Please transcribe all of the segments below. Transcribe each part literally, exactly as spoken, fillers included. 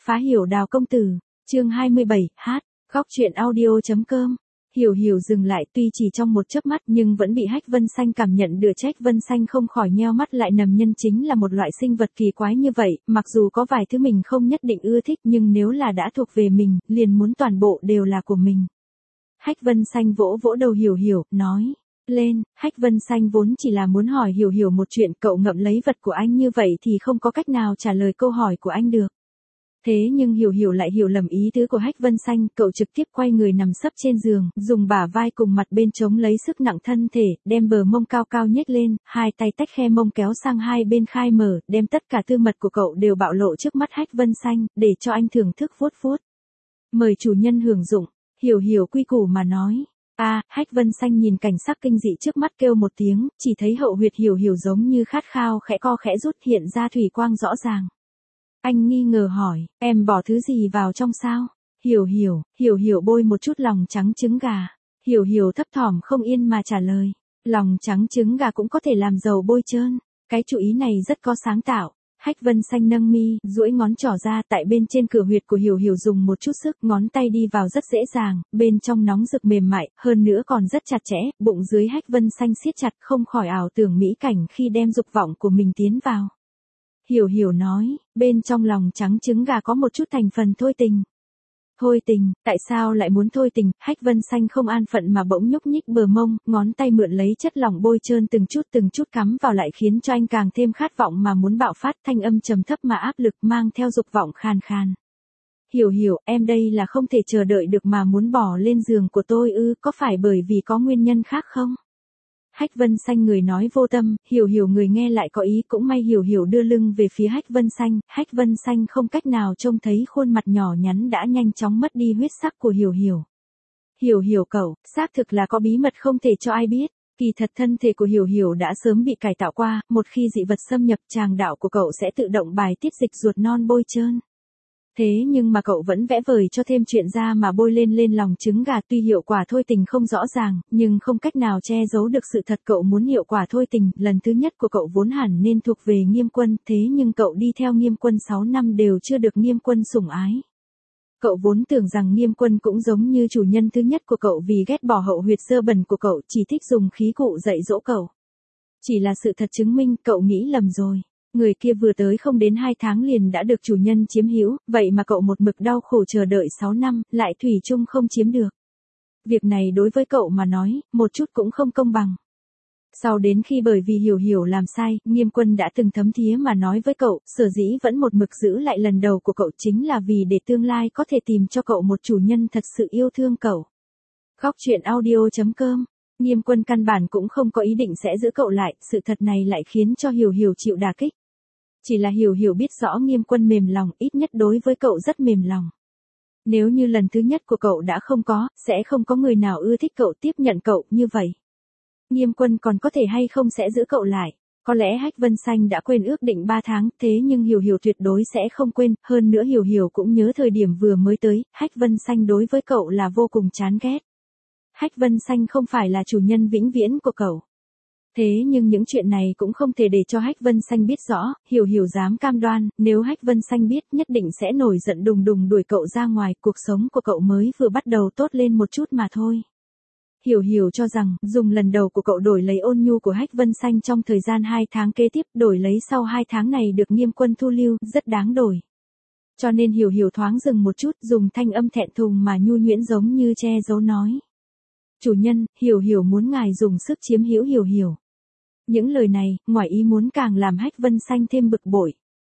Phá hiểu đào công tử, chương hai mươi bảy, hát, góc truyện audio.com. Hiểu hiểu dừng lại tuy chỉ trong một chớp mắt nhưng vẫn bị Hách Vân Sanh cảm nhận được. Trách Vân Sanh không khỏi nheo mắt lại, nầm nhân chính là một loại sinh vật kỳ quái như vậy, mặc dù có vài thứ mình không nhất định ưa thích nhưng nếu là đã thuộc về mình, liền muốn toàn bộ đều là của mình. Hách Vân Sanh vỗ vỗ đầu Hiểu hiểu, nói, lên. Hách Vân Sanh vốn chỉ là muốn hỏi Hiểu hiểu một chuyện, cậu ngậm lấy vật của anh như vậy thì không có cách nào trả lời câu hỏi của anh được. Thế nhưng Hiểu hiểu lại hiểu lầm ý tứ của Hách Vân Sanh, cậu trực tiếp quay người nằm sấp trên giường, dùng bả vai cùng mặt bên chống lấy sức nặng thân thể, đem bờ mông cao cao nhếch lên, hai tay tách khe mông kéo sang hai bên khai mở, đem tất cả tư mật của cậu đều bạo lộ trước mắt Hách Vân Sanh, để cho anh thưởng thức vuốt vuốt. Mời chủ nhân hưởng dụng. Hiểu hiểu quy củ mà nói. A, à, Hách Vân Sanh nhìn cảnh sắc kinh dị trước mắt kêu một tiếng, chỉ thấy hậu huyệt Hiểu hiểu giống như khát khao khẽ co khẽ rút, hiện ra thủy quang rõ ràng. Anh nghi ngờ hỏi, em bỏ thứ gì vào trong sao? Hiểu hiểu, hiểu hiểu bôi một chút lòng trắng trứng gà. Hiểu hiểu thấp thỏm không yên mà trả lời, lòng trắng trứng gà cũng có thể làm dầu bôi trơn. Cái chủ ý này rất có sáng tạo. Hách Vân Sanh nâng mi, duỗi ngón trỏ ra, tại bên trên cửa huyệt của Hiểu hiểu dùng một chút sức, ngón tay đi vào rất dễ dàng, bên trong nóng rực mềm mại, hơn nữa còn rất chặt chẽ, bụng dưới Hách Vân Sanh siết chặt, không khỏi ảo tưởng mỹ cảnh khi đem dục vọng của mình tiến vào. Hiểu hiểu nói, bên trong lòng trắng trứng gà có một chút thành phần thôi tình. Thôi tình, tại sao lại muốn thôi tình? Hách Vân Sanh không an phận mà bỗng nhúc nhích bờ mông, ngón tay mượn lấy chất lỏng bôi trơn từng chút từng chút cắm vào, lại khiến cho anh càng thêm khát vọng mà muốn bạo phát, thanh âm trầm thấp mà áp lực mang theo dục vọng khàn khàn. Hiểu hiểu, em đây là không thể chờ đợi được mà muốn bỏ lên giường của tôi ư, có phải bởi vì có nguyên nhân khác không? Hách Vân Sanh người nói vô tâm, Hiểu hiểu người nghe lại có ý, cũng may Hiểu hiểu đưa lưng về phía Hách Vân Sanh, Hách Vân Sanh không cách nào trông thấy khuôn mặt nhỏ nhắn đã nhanh chóng mất đi huyết sắc của Hiểu hiểu. Hiểu hiểu cậu, xác thực là có bí mật không thể cho ai biết, kỳ thật thân thể của Hiểu hiểu đã sớm bị cải tạo qua, một khi dị vật xâm nhập tràng đạo của cậu sẽ tự động bài tiết dịch ruột non bôi trơn. Thế nhưng mà cậu vẫn vẽ vời cho thêm chuyện ra mà bôi lên lên lòng trứng gà, tuy hiệu quả thôi tình không rõ ràng, nhưng không cách nào che giấu được sự thật cậu muốn hiệu quả thôi tình. Lần thứ nhất của cậu vốn hẳn nên thuộc về Nghiêm Quân, thế nhưng cậu đi theo Nghiêm Quân sáu năm đều chưa được Nghiêm Quân sủng ái. Cậu vốn tưởng rằng Nghiêm Quân cũng giống như chủ nhân thứ nhất của cậu, vì ghét bỏ hậu huyệt dơ bẩn của cậu, chỉ thích dùng khí cụ dạy dỗ cậu. Chỉ là sự thật chứng minh cậu nghĩ lầm rồi. Người kia vừa tới không đến hai tháng liền đã được chủ nhân chiếm hữu, vậy mà cậu một mực đau khổ chờ đợi sáu năm, lại thủy chung không chiếm được. Việc này đối với cậu mà nói, một chút cũng không công bằng. Sau đến khi bởi vì Hiểu hiểu làm sai, Nghiêm Quân đã từng thấm thía mà nói với cậu, sở dĩ vẫn một mực giữ lại lần đầu của cậu chính là vì để tương lai có thể tìm cho cậu một chủ nhân thật sự yêu thương cậu. Góc truyện audio.com. Nghiêm Quân căn bản cũng không có ý định sẽ giữ cậu lại, sự thật này lại khiến cho Hiểu hiểu chịu đả kích. Chỉ là Hiểu hiểu biết rõ Nghiêm Quân mềm lòng, ít nhất đối với cậu rất mềm lòng. Nếu như lần thứ nhất của cậu đã không có, sẽ không có người nào ưa thích cậu, tiếp nhận cậu như vậy. Nghiêm Quân còn có thể hay không sẽ giữ cậu lại. Có lẽ Hách Vân Sanh đã quên ước định ba tháng, thế nhưng Hiểu hiểu tuyệt đối sẽ không quên, hơn nữa Hiểu hiểu cũng nhớ thời điểm vừa mới tới, Hách Vân Sanh đối với cậu là vô cùng chán ghét. Hách Vân Sanh không phải là chủ nhân vĩnh viễn của cậu. Thế nhưng những chuyện này cũng không thể để cho Hách Vân Sanh biết rõ, Hiểu hiểu dám cam đoan, nếu Hách Vân Sanh biết nhất định sẽ nổi giận đùng đùng đuổi cậu ra ngoài, cuộc sống của cậu mới vừa bắt đầu tốt lên một chút mà thôi. Hiểu hiểu cho rằng, dùng lần đầu của cậu đổi lấy ôn nhu của Hách Vân Sanh trong thời gian hai tháng kế tiếp, đổi lấy sau hai tháng này được Nghiêm Quân thu lưu, rất đáng đổi. Cho nên Hiểu hiểu thoáng dừng một chút, dùng thanh âm thẹn thùng mà nhu nhuyễn giống như che giấu nói. Chủ nhân, Hiểu hiểu muốn ngài dùng sức chiếm hữu Hiểu hiểu. Những lời này, ngoài ý muốn càng làm Hách Vân Sanh thêm bực bội.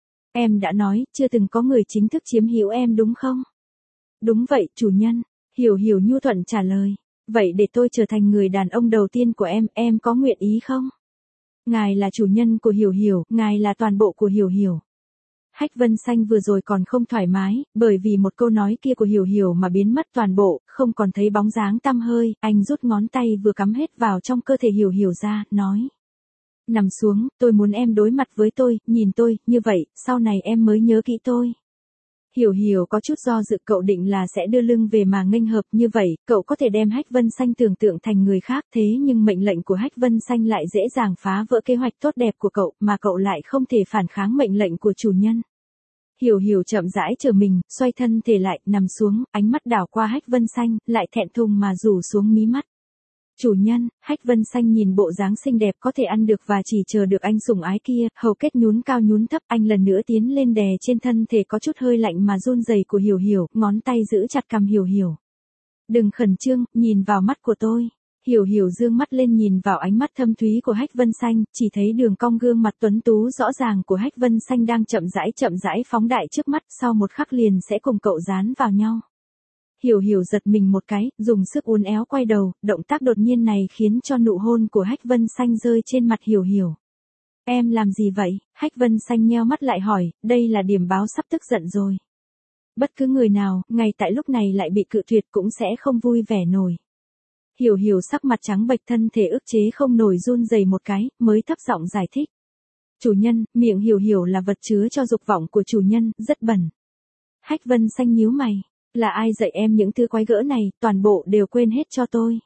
Em đã nói, chưa từng có người chính thức chiếm hữu em đúng không? Đúng vậy, chủ nhân. Hiểu hiểu nhu thuận trả lời. Vậy để tôi trở thành người đàn ông đầu tiên của em, em có nguyện ý không? Ngài là chủ nhân của Hiểu hiểu, ngài là toàn bộ của Hiểu hiểu. Hách Vân Sanh vừa rồi còn không thoải mái, bởi vì một câu nói kia của Hiểu hiểu mà biến mất toàn bộ, không còn thấy bóng dáng tăm hơi, anh rút ngón tay vừa cắm hết vào trong cơ thể Hiểu hiểu ra, nói. Nằm xuống, tôi muốn em đối mặt với tôi, nhìn tôi, như vậy, sau này em mới nhớ kỹ tôi. Hiểu hiểu có chút do dự, cậu định là sẽ đưa lưng về mà nghênh hợp, như vậy, cậu có thể đem Hách Vân Sanh tưởng tượng thành người khác, thế nhưng mệnh lệnh của Hách Vân Sanh lại dễ dàng phá vỡ kế hoạch tốt đẹp của cậu, mà cậu lại không thể phản kháng mệnh lệnh của chủ nhân. Hiểu Hiểu chậm rãi trở mình, xoay thân thể lại, nằm xuống, ánh mắt đảo qua Hách Vân Xanh, lại thẹn thùng mà rủ xuống mí mắt. Chủ nhân, Hách Vân Xanh nhìn bộ dáng xinh đẹp có thể ăn được và chỉ chờ được anh sủng ái kia, hầu kết nhún cao nhún thấp, anh lần nữa tiến lên đè trên thân thể có chút hơi lạnh mà run rẩy của Hiểu Hiểu, ngón tay giữ chặt cằm Hiểu Hiểu. Đừng khẩn trương, nhìn vào mắt của tôi. Hiểu Hiểu dương mắt lên nhìn vào ánh mắt thâm thúy của Hách Vân Xanh, chỉ thấy đường cong gương mặt tuấn tú rõ ràng của Hách Vân Xanh đang chậm rãi chậm rãi phóng đại trước mắt, sau một khắc liền sẽ cùng cậu dán vào nhau. Hiểu Hiểu giật mình một cái, dùng sức uốn éo quay đầu, động tác đột nhiên này khiến cho nụ hôn của Hách Vân Xanh rơi trên mặt Hiểu Hiểu. Em làm gì vậy? Hách Vân Xanh nheo mắt lại hỏi, đây là điểm báo sắp tức giận rồi. Bất cứ người nào, ngay tại lúc này lại bị cự tuyệt cũng sẽ không vui vẻ nổi. Hiểu Hiểu sắc mặt trắng bệch, thân thể ức chế không nổi run rẩy một cái, mới thấp giọng giải thích. Chủ nhân, miệng Hiểu Hiểu là vật chứa cho dục vọng của chủ nhân, rất bẩn. Hách Vân Xanh nhíu mày, là ai dạy em những thứ quái gỡ này, toàn bộ đều quên hết cho tôi.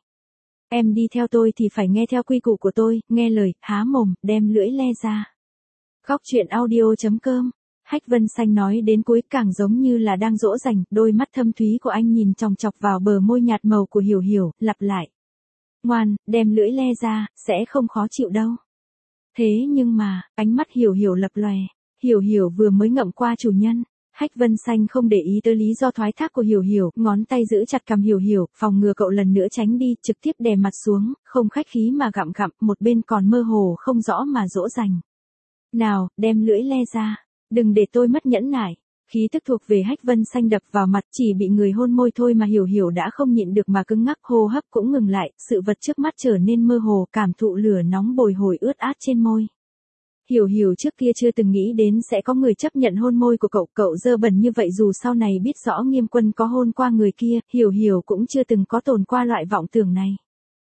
Em đi theo tôi thì phải nghe theo quy củ của tôi, nghe lời, há mồm, đem lưỡi le ra. Góc truyện audio chấm com. Hách Vân Xanh nói đến cuối càng giống như là đang dỗ dành, đôi mắt thâm thúy của anh nhìn chòng chọc vào bờ môi nhạt màu của Hiểu Hiểu, lặp lại. Ngoan, đem lưỡi le ra, sẽ không khó chịu đâu. Thế nhưng mà, ánh mắt Hiểu Hiểu lập lòe, Hiểu Hiểu vừa mới ngậm qua chủ nhân. Hách Vân Xanh không để ý tới lý do thoái thác của Hiểu Hiểu, ngón tay giữ chặt cằm Hiểu Hiểu, phòng ngừa cậu lần nữa tránh đi, trực tiếp đè mặt xuống, không khách khí mà gặm gặm, một bên còn mơ hồ không rõ mà dỗ dành. Nào, đem lưỡi le ra. Đừng để tôi mất nhẫn nại. Khí tức thuộc về Hách Vân Xanh đập vào mặt, chỉ bị người hôn môi thôi mà Hiểu Hiểu đã không nhịn được mà cứng ngắc, hô hấp cũng ngừng lại, sự vật trước mắt trở nên mơ hồ, cảm thụ lửa nóng bồi hồi ướt át trên môi. Hiểu Hiểu trước kia chưa từng nghĩ đến sẽ có người chấp nhận hôn môi của cậu, cậu dơ bẩn như vậy dù sau này biết rõ Nghiêm Quân có hôn qua người kia, Hiểu Hiểu cũng chưa từng có tồn qua loại vọng tưởng này.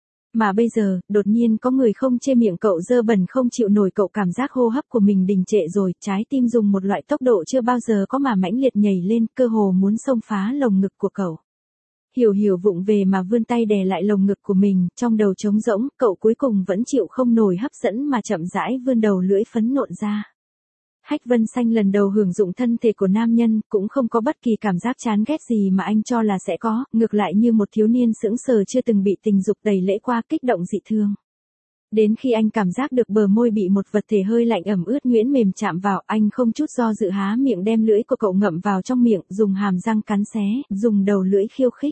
Mà bây giờ, đột nhiên có người không chê miệng cậu dơ bẩn không chịu nổi, cậu cảm giác hô hấp của mình đình trệ rồi, trái tim dùng một loại tốc độ chưa bao giờ có mà mãnh liệt nhảy lên, cơ hồ muốn xông phá lồng ngực của cậu. Hiểu Hiểu vụng về mà vươn tay đè lại lồng ngực của mình, trong đầu trống rỗng, cậu cuối cùng vẫn chịu không nổi hấp dẫn mà chậm rãi vươn đầu lưỡi phấn nộn ra. Hách Vân Xanh lần đầu hưởng dụng thân thể của nam nhân, cũng không có bất kỳ cảm giác chán ghét gì mà anh cho là sẽ có, ngược lại như một thiếu niên sững sờ chưa từng bị tình dục đầy lễ qua, kích động dị thương. Đến khi anh cảm giác được bờ môi bị một vật thể hơi lạnh ẩm ướt nhuyễn mềm chạm vào, anh không chút do dự há miệng đem lưỡi của cậu ngậm vào trong miệng, dùng hàm răng cắn xé, dùng đầu lưỡi khiêu khích.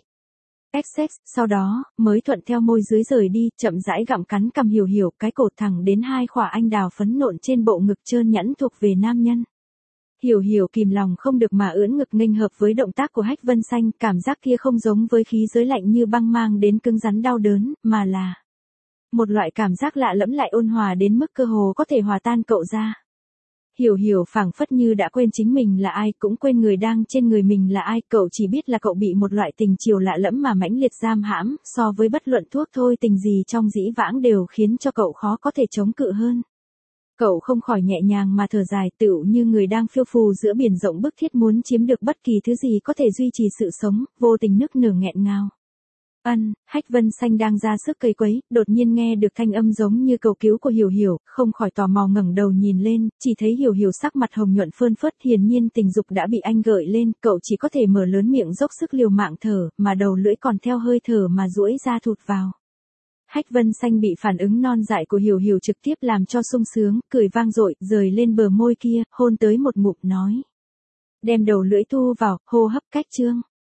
Xx, sau đó, mới thuận theo môi dưới rời đi, chậm rãi gặm cắn cằm Hiểu Hiểu, cái cổ thẳng đến hai khỏa anh đào phấn nộn trên bộ ngực trơn nhẵn thuộc về nam nhân. Hiểu Hiểu kìm lòng không được mà ưỡn ngực nghênh hợp với động tác của Hách Vân Xanh, cảm giác kia không giống với khí giới lạnh như băng mang đến cứng rắn đau đớn, mà là một loại cảm giác lạ lẫm lại ôn hòa đến mức cơ hồ có thể hòa tan cậu ra. Hiểu Hiểu phảng phất như đã quên chính mình là ai, cũng quên người đang trên người mình là ai, cậu chỉ biết là cậu bị một loại tình chiều lạ lẫm mà mãnh liệt giam hãm, so với bất luận thuốc thôi tình gì trong dĩ vãng đều khiến cho cậu khó có thể chống cự hơn. Cậu không khỏi nhẹ nhàng mà thở dài, tựu như người đang phiêu phù giữa biển rộng bức thiết muốn chiếm được bất kỳ thứ gì có thể duy trì sự sống, vô tình nức nở nghẹn ngào. Ân, Hách Vân Xanh đang ra sức cây quấy, đột nhiên nghe được thanh âm giống như cầu cứu của Hiểu Hiểu, không khỏi tò mò ngẩng đầu nhìn lên, chỉ thấy Hiểu Hiểu sắc mặt hồng nhuận phơn phớt, hiển nhiên tình dục đã bị anh gợi lên, cậu chỉ có thể mở lớn miệng dốc sức liều mạng thở, mà đầu lưỡi còn theo hơi thở mà duỗi ra thụt vào. Hách Vân Xanh bị phản ứng non dại của Hiểu Hiểu trực tiếp làm cho sung sướng, cười vang dội, rời lên bờ môi kia, hôn tới một ngụm nói. Đem đầu lưỡi thu vào, hô hấp cách chương.